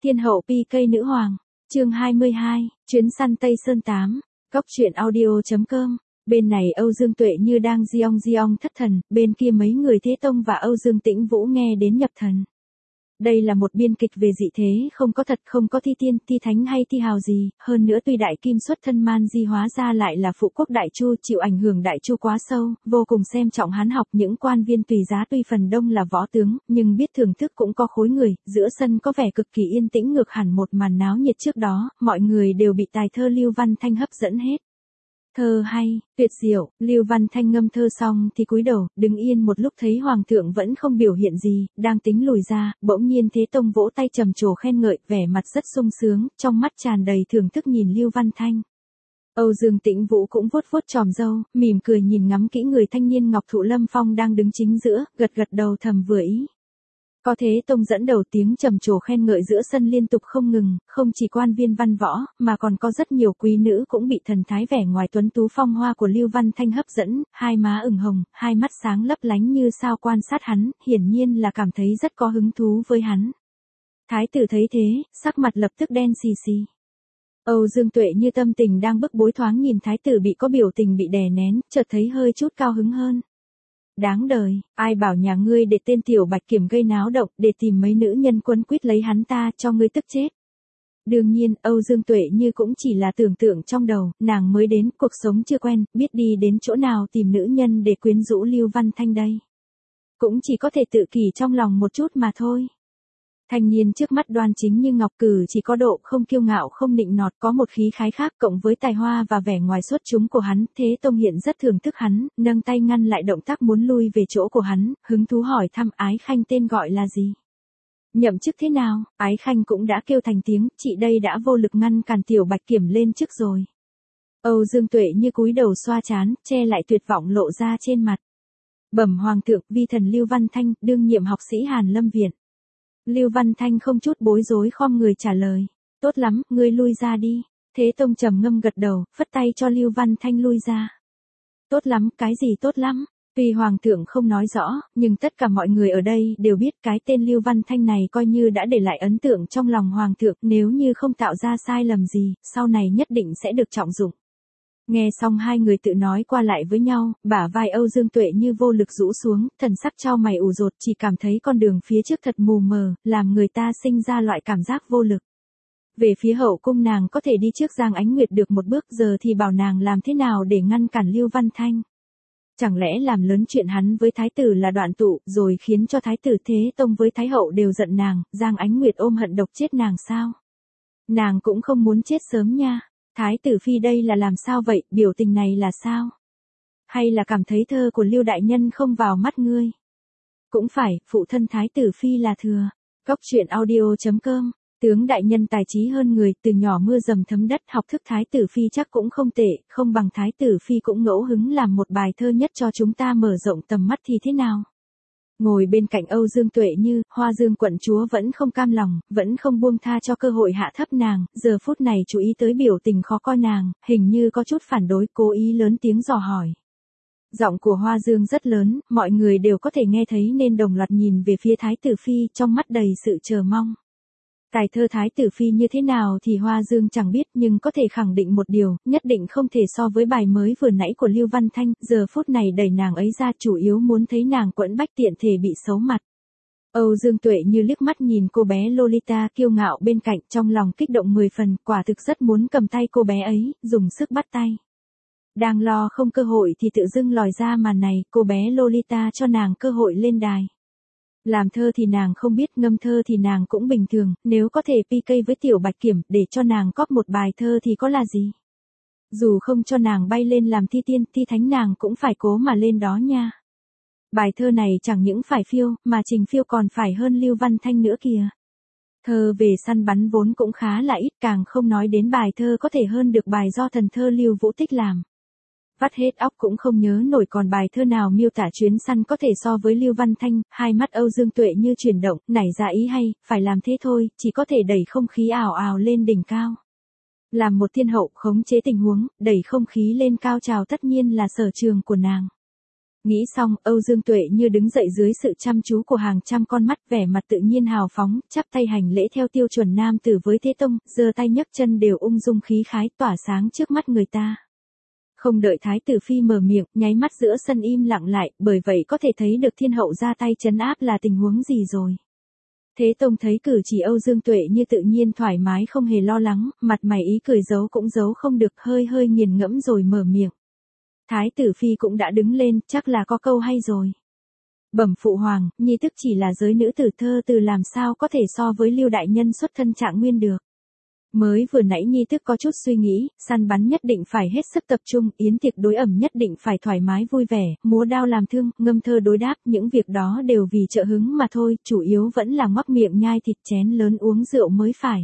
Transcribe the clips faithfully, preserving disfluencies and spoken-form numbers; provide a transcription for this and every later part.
Thiên hậu pi cây nữ hoàng, chương hai mươi hai, chuyến săn Tây Sơn tám, Cóc truyện audio chấm com. Bên này Âu Dương Tuệ Như đang giong giong thất thần, bên kia mấy người Thế Tông và Âu Dương Tĩnh Vũ nghe đến nhập thần. Đây là một biên kịch về dị thế, không có thật, không có thi tiên, thi thánh hay thi hào gì, hơn nữa tuy đại kim xuất thân man di hóa ra lại là phụ quốc đại chu, chịu ảnh hưởng đại chu quá sâu, vô cùng xem trọng hán học, những quan viên tùy giá tuy phần đông là võ tướng, nhưng biết thưởng thức cũng có khối người, giữa sân có vẻ cực kỳ yên tĩnh, ngược hẳn một màn náo nhiệt trước đó, mọi người đều bị tài thơ Lưu Văn Thanh hấp dẫn hết. Thơ hay, tuyệt diệu, Lưu Văn Thanh ngâm thơ xong thì cúi đầu, đứng yên một lúc thấy hoàng thượng vẫn không biểu hiện gì, đang tính lùi ra, bỗng nhiên Thế Tông vỗ tay trầm trồ khen ngợi, vẻ mặt rất sung sướng, trong mắt tràn đầy thưởng thức nhìn Lưu Văn Thanh. Âu Dương Tĩnh Vũ cũng vuốt vuốt tròm râu, mỉm cười nhìn ngắm kỹ người thanh niên Ngọc Thụ Lâm Phong đang đứng chính giữa, gật gật đầu thầm vừa ý. Có Thế Tông dẫn đầu tiếng trầm trồ khen ngợi giữa sân liên tục không ngừng, không chỉ quan viên văn võ, mà còn có rất nhiều quý nữ cũng bị thần thái vẻ ngoài tuấn tú phong hoa của Lưu Văn Thanh hấp dẫn, hai má ửng hồng, hai mắt sáng lấp lánh như sao quan sát hắn, hiển nhiên là cảm thấy rất có hứng thú với hắn. Thái tử thấy thế, sắc mặt lập tức đen xì xì. Âu Dương Tuệ Như tâm tình đang bức bối thoáng nhìn thái tử bị có biểu tình bị đè nén, chợt thấy hơi chút cao hứng hơn. Đáng đời, ai bảo nhà ngươi để tên tiểu Bạch Kiểm gây náo động, để tìm mấy nữ nhân quấn quýt lấy hắn ta cho ngươi tức chết. Đương nhiên, Âu Dương Tuệ Như cũng chỉ là tưởng tượng trong đầu, nàng mới đến, cuộc sống chưa quen, biết đi đến chỗ nào tìm nữ nhân để quyến rũ Lưu Văn Thanh đây. Cũng chỉ có thể tự kỷ trong lòng một chút mà thôi. Thanh niên trước mắt đoan chính như ngọc, cử chỉ có độ, không kiêu ngạo không nịnh nọt, có một khí khái khác, cộng với tài hoa và vẻ ngoài xuất chúng của hắn, Thế Tông hiện rất thưởng thức hắn, nâng tay ngăn lại động tác muốn lui về chỗ của hắn, hứng thú hỏi thăm Ái Khanh tên gọi là gì. Nhậm chức thế nào, Ái Khanh cũng đã kêu thành tiếng, chị đây đã vô lực ngăn cản tiểu Bạch Kiểm lên chức rồi. Âu Dương Tuệ Như cúi đầu xoa trán, che lại tuyệt vọng lộ ra trên mặt. Bẩm hoàng thượng, vi thần Lưu Văn Thanh, đương nhiệm học sĩ Hàn Lâm Viện. Lưu Văn Thanh không chút bối rối khom người trả lời. Tốt lắm, ngươi lui ra đi. Thế Tông trầm ngâm gật đầu, phất tay cho Lưu Văn Thanh lui ra. Tốt lắm, cái gì tốt lắm? Tuy hoàng thượng không nói rõ, nhưng tất cả mọi người ở đây đều biết cái tên Lưu Văn Thanh này coi như đã để lại ấn tượng trong lòng hoàng thượng, nếu như không tạo ra sai lầm gì, sau này nhất định sẽ được trọng dụng. Nghe xong hai người tự nói qua lại với nhau, bả vai Âu Dương Tuệ Như vô lực rũ xuống, thần sắc chau mày ủ rột, chỉ cảm thấy con đường phía trước thật mù mờ, làm người ta sinh ra loại cảm giác vô lực. Về phía hậu cung nàng có thể đi trước Giang Ánh Nguyệt được một bước, giờ thì bảo nàng làm thế nào để ngăn cản Lưu Văn Thanh. Chẳng lẽ làm lớn chuyện hắn với thái tử là đoạn tụ, rồi khiến cho thái tử Thế Tông với thái hậu đều giận nàng, Giang Ánh Nguyệt ôm hận độc chết nàng sao? Nàng cũng không muốn chết sớm nha. Thái tử phi đây là làm sao vậy, biểu tình này là sao? Hay là cảm thấy thơ của Lưu đại nhân không vào mắt ngươi? Cũng phải, phụ thân thái tử phi là thừa. Cóc truyện audio chấm com. Tướng đại nhân tài trí hơn người, từ nhỏ mưa dầm thấm đất, học thức thái tử phi chắc cũng không tệ, không bằng thái tử phi cũng ngẫu hứng làm một bài thơ nhất cho chúng ta mở rộng tầm mắt thì thế nào? Ngồi bên cạnh Âu Dương Tuệ Như, Hoa Dương quận chúa vẫn không cam lòng, vẫn không buông tha cho cơ hội hạ thấp nàng, giờ phút này chú ý tới biểu tình khó coi nàng, hình như có chút phản đối, cố ý lớn tiếng dò hỏi. Giọng của Hoa Dương rất lớn, mọi người đều có thể nghe thấy nên đồng loạt nhìn về phía thái tử phi, trong mắt đầy sự chờ mong. Tài thơ thái tử phi như thế nào thì Hoa Dương chẳng biết, nhưng có thể khẳng định một điều, nhất định không thể so với bài mới vừa nãy của Lưu Văn Thanh, giờ phút này đẩy nàng ấy ra chủ yếu muốn thấy nàng quẫn bách tiện thể bị xấu mặt. Âu Dương Tuệ Như liếc mắt nhìn cô bé Lolita kiêu ngạo bên cạnh, trong lòng kích động mười phần, quả thực rất muốn cầm tay cô bé ấy, dùng sức bắt tay. Đang lo không cơ hội thì tự dưng lòi ra màn này, cô bé Lolita cho nàng cơ hội lên đài. Làm thơ thì nàng không biết, ngâm thơ thì nàng cũng bình thường, nếu có thể pi cây với tiểu Bạch Kiểm để cho nàng cóp một bài thơ thì có là gì. Dù không cho nàng bay lên làm thi tiên, thi thánh nàng cũng phải cố mà lên đó nha. Bài thơ này chẳng những phải phiêu, mà Trình Phiêu còn phải hơn Lưu Văn Thanh nữa kìa. Thơ về săn bắn vốn cũng khá là ít, càng không nói đến bài thơ có thể hơn được bài do thần thơ Lưu Vũ Tích làm. Vắt hết óc cũng không nhớ nổi còn bài thơ nào miêu tả chuyến săn có thể so với Lưu Văn Thanh, hai mắt Âu Dương Tuệ Như chuyển động, nảy ra ý hay, phải làm thế thôi, chỉ có thể đẩy không khí ảo ảo lên đỉnh cao. Làm một thiên hậu khống chế tình huống, đẩy không khí lên cao trào tất nhiên là sở trường của nàng. Nghĩ xong, Âu Dương Tuệ Như đứng dậy dưới sự chăm chú của hàng trăm con mắt, vẻ mặt tự nhiên hào phóng, chắp tay hành lễ theo tiêu chuẩn nam tử với Thế Tông, giơ tay nhấc chân đều ung dung khí khái, tỏa sáng trước mắt người ta. Không đợi Thái tử Phi mở miệng, nháy mắt giữa sân im lặng lại, bởi vậy có thể thấy được thiên hậu ra tay trấn áp là tình huống gì rồi. Thế Tông thấy cử chỉ Âu Dương Tuệ Như tự nhiên thoải mái không hề lo lắng, mặt mày ý cười giấu cũng giấu không được, hơi hơi nghiền ngẫm rồi mở miệng. Thái tử Phi cũng đã đứng lên, chắc là có câu hay rồi. Bẩm phụ hoàng, nhi tức chỉ là giới nữ tử thơ từ làm sao có thể so với Lưu đại nhân xuất thân Trạng Nguyên được. Mới vừa nãy nhi tức có chút suy nghĩ, săn bắn nhất định phải hết sức tập trung, yến tiệc đối ẩm nhất định phải thoải mái vui vẻ, múa đao làm thương, ngâm thơ đối đáp, những việc đó đều vì trợ hứng mà thôi, chủ yếu vẫn là ngoác miệng nhai thịt chén lớn uống rượu mới phải.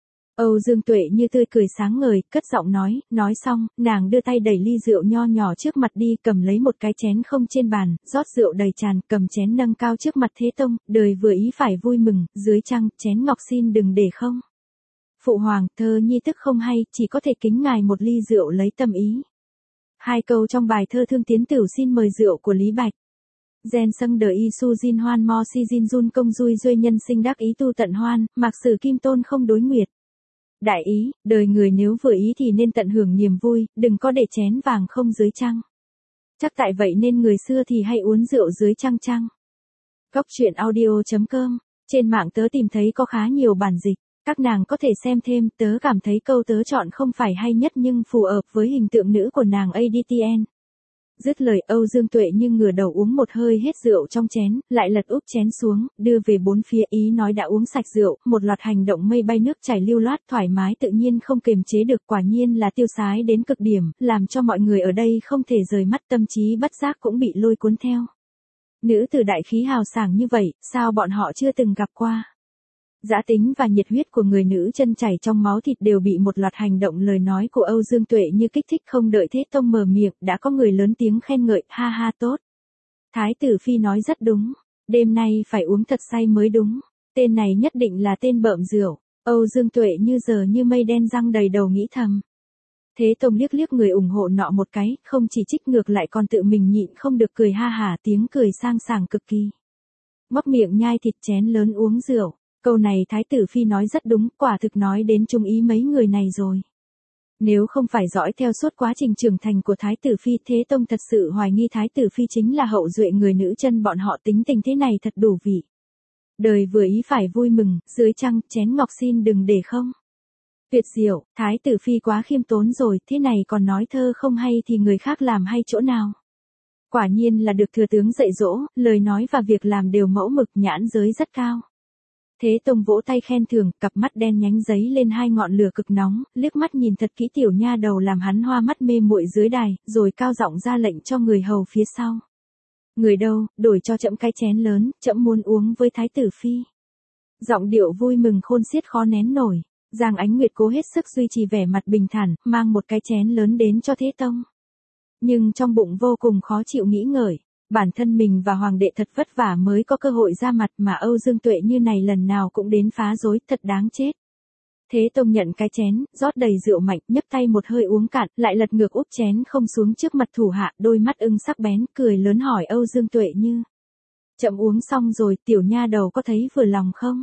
Âu Dương Tuệ Như tươi cười sáng ngời, cất giọng nói, nói xong, nàng đưa tay đẩy ly rượu nho nhỏ trước mặt đi, cầm lấy một cái chén không trên bàn, rót rượu đầy tràn, cầm chén nâng cao trước mặt Thế Tông, đời vừa ý phải vui mừng, dưới trăng, chén ngọc xin đừng để không. Phụ hoàng, thơ nhi tức không hay, chỉ có thể kính ngài một ly rượu lấy tâm ý. Hai câu trong bài thơ Thương Tiến Tửu xin mời rượu của Lý Bạch. Gen sâng đời y su jin hoan mo si jin jun công dui duy nhân sinh đắc ý tu tận hoan, mạc sử kim tôn không đối nguyệt. Đại ý, đời người nếu vừa ý thì nên tận hưởng niềm vui, đừng có để chén vàng không dưới trăng. Chắc tại vậy nên người xưa thì hay uống rượu dưới trăng trăng. Cóc truyện audio chấm com, trên mạng tớ tìm thấy có khá nhiều bản dịch. Các nàng có thể xem thêm, tớ cảm thấy câu tớ chọn không phải hay nhất nhưng phù hợp với hình tượng nữ của nàng a đê tê en. Dứt lời Âu Dương Tuệ Như ngửa đầu uống một hơi hết rượu trong chén, lại lật úp chén xuống, đưa về bốn phía ý nói đã uống sạch rượu, một loạt hành động mây bay nước chảy lưu loát thoải mái tự nhiên không kềm chế được, quả nhiên là tiêu sái đến cực điểm, làm cho mọi người ở đây không thể rời mắt, tâm trí bất giác cũng bị lôi cuốn theo. Nữ tử đại khí hào sảng như vậy, sao bọn họ chưa từng gặp qua? Dã tính và nhiệt huyết của người nữ chân chảy trong máu thịt đều bị một loạt hành động lời nói của Âu Dương Tuệ Như kích thích, không đợi Thế Tông mở miệng, đã có người lớn tiếng khen ngợi, ha ha tốt. Thái tử Phi nói rất đúng, đêm nay phải uống thật say mới đúng, tên này nhất định là tên bợm rượu. Âu Dương Tuệ Như giờ như mây đen răng đầy đầu nghĩ thầm. Thế Tông liếc liếc người ủng hộ nọ một cái, không chỉ trích ngược lại còn tự mình nhịn không được cười ha hả, tiếng cười sang sảng cực kỳ. Móc miệng nhai thịt chén lớn uống rượu. Câu này Thái tử Phi nói rất đúng, quả thực nói đến trung ý mấy người này rồi. Nếu không phải dõi theo suốt quá trình trưởng thành của Thái tử Phi, Thế Tông thật sự hoài nghi Thái tử Phi chính là hậu duệ người nữ chân bọn họ, tính tình thế này thật đủ vị. Đời vừa ý phải vui mừng, dưới trăng, chén ngọc xin đừng để không. Tuyệt diệu, Thái tử Phi quá khiêm tốn rồi, thế này còn nói thơ không hay thì người khác làm hay chỗ nào. Quả nhiên là được thừa tướng dạy dỗ, lời nói và việc làm đều mẫu mực, nhãn giới rất cao. Thế Tông vỗ tay khen thưởng, cặp mắt đen nhánh giấy lên hai ngọn lửa cực nóng, liếc mắt nhìn thật kỹ tiểu nha đầu làm hắn hoa mắt mê muội dưới đài, rồi cao giọng ra lệnh cho người hầu phía sau. Người đâu, đổi cho trẫm cái chén lớn, trẫm muốn uống với Thái tử Phi. Giọng điệu vui mừng khôn xiết khó nén nổi, Giang Ánh Nguyệt cố hết sức duy trì vẻ mặt bình thản, mang một cái chén lớn đến cho Thế Tông. Nhưng trong bụng vô cùng khó chịu nghĩ ngợi. Bản thân mình và hoàng đệ thật vất vả mới có cơ hội ra mặt mà Âu Dương Tuệ Như này lần nào cũng đến phá rối, thật đáng chết. Thế Tông nhận cái chén, rót đầy rượu mạnh, nhấp tay một hơi uống cạn, lại lật ngược úp chén không xuống trước mặt thủ hạ, đôi mắt ưng sắc bén, cười lớn hỏi Âu Dương Tuệ Như. Chậm uống xong rồi, tiểu nha đầu có thấy vừa lòng không?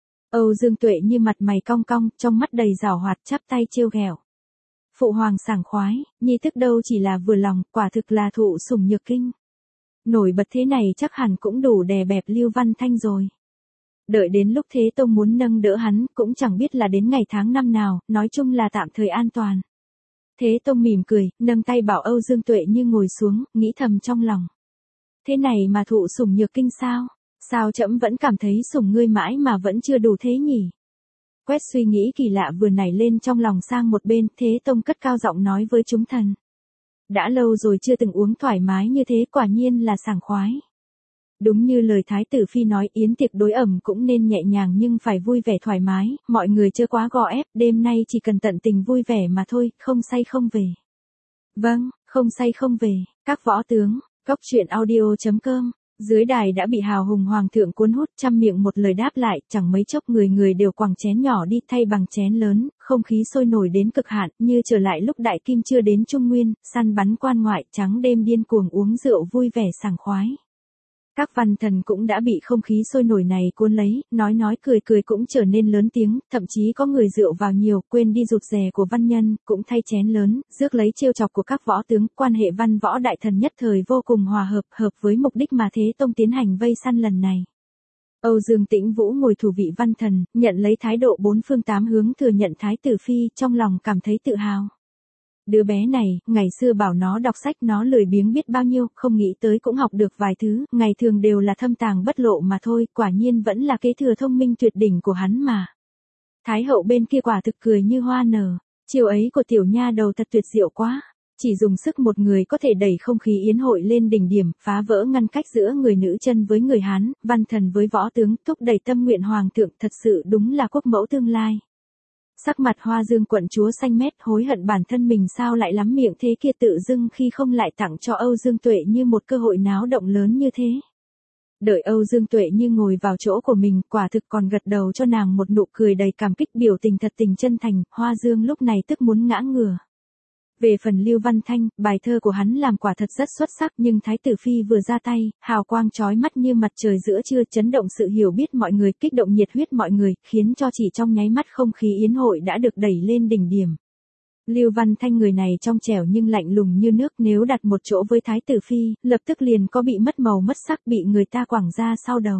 Âu Dương Tuệ Như mặt mày cong cong, trong mắt đầy giảo hoạt, chắp tay trêu ghẹo. Phụ hoàng sảng khoái, nhi tức đâu chỉ là vừa lòng, quả thực là thụ sủng nhược kinh. Nổi bật thế này chắc hẳn cũng đủ đè bẹp Lưu Văn Thanh rồi. Đợi đến lúc Thế Tông muốn nâng đỡ hắn, cũng chẳng biết là đến ngày tháng năm nào, nói chung là tạm thời an toàn. Thế Tông mỉm cười, nâng tay bảo Âu Dương Tuệ Như ngồi xuống, nghĩ thầm trong lòng. Thế này mà thụ sủng nhược kinh sao? Sao trẫm vẫn cảm thấy sủng ngươi mãi mà vẫn chưa đủ thế nhỉ? Quét suy nghĩ kỳ lạ vừa nảy lên trong lòng sang một bên, Thế Tông cất cao giọng nói với chúng thần. Đã lâu rồi chưa từng uống thoải mái như thế, quả nhiên là sảng khoái. Đúng như lời Thái tử Phi nói, yến tiệc đối ẩm cũng nên nhẹ nhàng nhưng phải vui vẻ thoải mái, mọi người chưa quá gò ép, đêm nay chỉ cần tận tình vui vẻ mà thôi, không say không về. Vâng, không say không về, các võ tướng, cóc truyện audio chấm com Dưới đài đã bị hào hùng hoàng thượng cuốn hút, trăm miệng một lời đáp lại, chẳng mấy chốc người người đều quẳng chén nhỏ đi thay bằng chén lớn, không khí sôi nổi đến cực hạn, như trở lại lúc Đại Kim chưa đến Trung Nguyên, săn bắn quan ngoại, trắng đêm điên cuồng uống rượu vui vẻ sảng khoái. Các văn thần cũng đã bị không khí sôi nổi này cuốn lấy, nói nói cười cười cũng trở nên lớn tiếng, thậm chí có người rượu vào nhiều, quên đi rụt rè của văn nhân, cũng thay chén lớn, rước lấy trêu chọc của các võ tướng, quan hệ văn võ đại thần nhất thời vô cùng hòa hợp, hợp với mục đích mà Thế Tông tiến hành vây săn lần này. Âu Dương Tĩnh Vũ ngồi thủ vị văn thần, nhận lấy thái độ bốn phương tám hướng thừa nhận Thái tử phi, trong lòng cảm thấy tự hào. Đứa bé này, ngày xưa bảo nó đọc sách nó lười biếng biết bao nhiêu, không nghĩ tới cũng học được vài thứ, ngày thường đều là thâm tàng bất lộ mà thôi, quả nhiên vẫn là kế thừa thông minh tuyệt đỉnh của hắn mà. Thái hậu bên kia quả thực cười như hoa nở, chiều ấy của tiểu nha đầu thật tuyệt diệu quá. Chỉ dùng sức một người có thể đẩy không khí yến hội lên đỉnh điểm, phá vỡ ngăn cách giữa người nữ chân với người Hán, văn thần với võ tướng, thúc đẩy tâm nguyện hoàng thượng, thật sự đúng là quốc mẫu tương lai. Sắc mặt Hoa Dương quận chúa xanh mét, hối hận bản thân mình sao lại lắm miệng thế kia, tự dưng khi không lại tặng cho Âu Dương Tuệ Như một cơ hội náo động lớn như thế. Đợi Âu Dương Tuệ Như ngồi vào chỗ của mình, quả thực còn gật đầu cho nàng một nụ cười đầy cảm kích, biểu tình thật tình chân thành, Hoa Dương lúc này tức muốn ngã ngửa. Về phần Lưu Văn Thanh, bài thơ của hắn làm quả thật rất xuất sắc, nhưng Thái tử phi vừa ra tay, hào quang chói mắt như mặt trời giữa trưa, chấn động sự hiểu biết mọi người, kích động nhiệt huyết mọi người, khiến cho chỉ trong nháy mắt không khí yến hội đã được đẩy lên đỉnh điểm. Lưu Văn Thanh người này trong trẻo nhưng lạnh lùng như nước, nếu đặt một chỗ với Thái tử phi, lập tức liền có bị mất màu mất sắc, bị người ta quẳng ra sau đầu.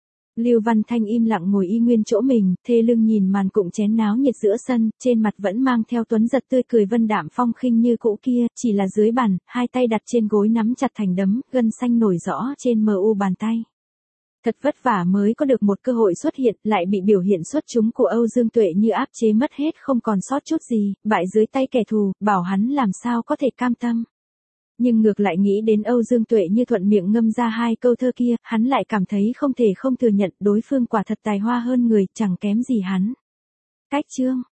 Lưu Văn Thanh im lặng ngồi y nguyên chỗ mình, thê lưng nhìn màn cụng chén náo nhiệt giữa sân, trên mặt vẫn mang theo tuấn giật tươi cười vân đạm phong khinh như cũ kia, chỉ là dưới bàn, hai tay đặt trên gối nắm chặt thành đấm, gân xanh nổi rõ trên mờ u bàn tay. Thật vất vả mới có được một cơ hội xuất hiện, lại bị biểu hiện xuất chúng của Âu Dương Tuệ Như áp chế mất hết, không còn sót chút gì, bại dưới tay kẻ thù, bảo hắn làm sao có thể cam tâm. Nhưng ngược lại nghĩ đến Âu Dương Tuệ Như thuận miệng ngâm ra hai câu thơ kia, hắn lại cảm thấy không thể không thừa nhận đối phương quả thật tài hoa hơn người, chẳng kém gì hắn. Cách chương